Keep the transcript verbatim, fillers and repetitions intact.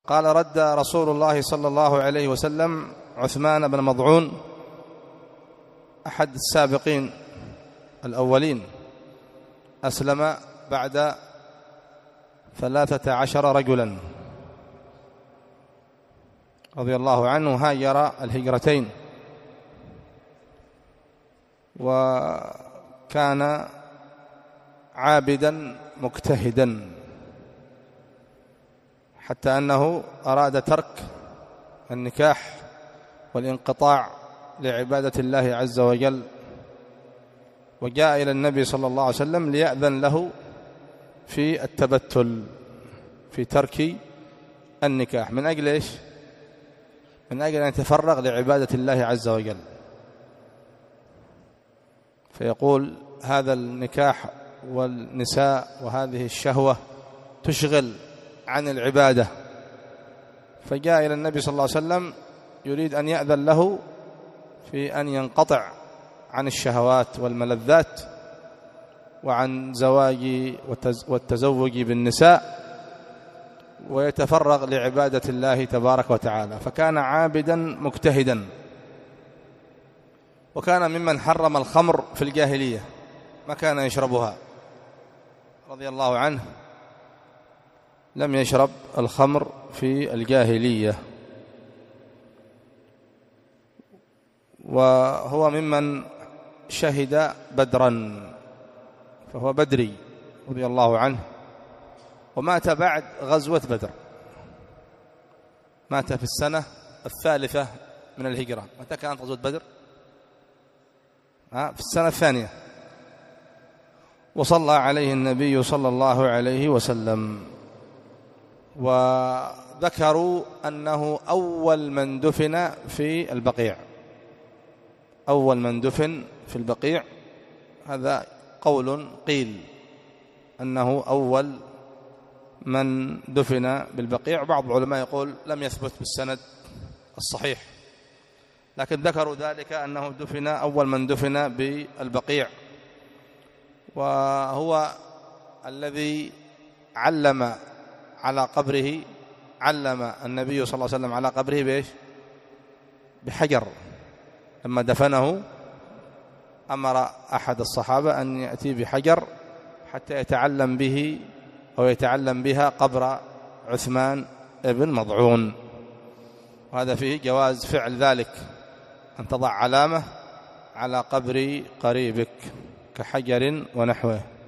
قال: رد رسول الله صلى الله عليه وسلم عثمان بن مضعون، أحد السابقين الأولين، أسلم بعد ثلاثة عشر رجلا رضي الله عنه، هاجر الهجرتين، وكان عابدا مجتهدا حتى أنه أراد ترك النكاح والانقطاع لعبادة الله عز وجل، وجاء إلى النبي صلى الله عليه وسلم ليأذن له في التبتل، في ترك النكاح، من أجل إيش؟ من أجل أن يتفرغ لعبادة الله عز وجل. فيقول: هذا النكاح والنساء وهذه الشهوة تشغل عن العبادة. فجاء إلى النبي صلى الله عليه وسلم يريد أن يأذن له في أن ينقطع عن الشهوات والملذات وعن زواج والتزوج بالنساء، ويتفرغ لعبادة الله تبارك وتعالى. فكان عابدا مجتهدا، وكان ممن حرم الخمر في الجاهلية، ما كان يشربها رضي الله عنه، لم يشرب الخمر في الجاهلية، وهو ممن شهد بدرا، فهو بدري رضي الله عنه، ومات بعد غزوة بدر، مات في السنة الثالثة من الهجرة. متى كانت غزوة بدر؟ في السنة الثانية. وصلى عليه النبي صلى الله عليه وسلم. وذكروا أنه أول من دفن في البقيع، أول من دفن في البقيع، هذا قول قيل أنه أول من دفن بالبقيع. بعض العلماء يقول لم يثبت بالسند الصحيح، لكن ذكروا ذلك أنه دفن أول من دفن بالبقيع، وهو الذي علم على قبره، علم النبي صلى الله عليه وسلم على قبره بإيش؟ بحجر. لما دفنه أمر أحد الصحابة أن يأتي بحجر حتى يتعلم به أو يتعلم بها قبر عثمان بن مضعون. وهذا فيه جواز فعل ذلك، أن تضع علامة على قبر قريبك كحجر ونحوه.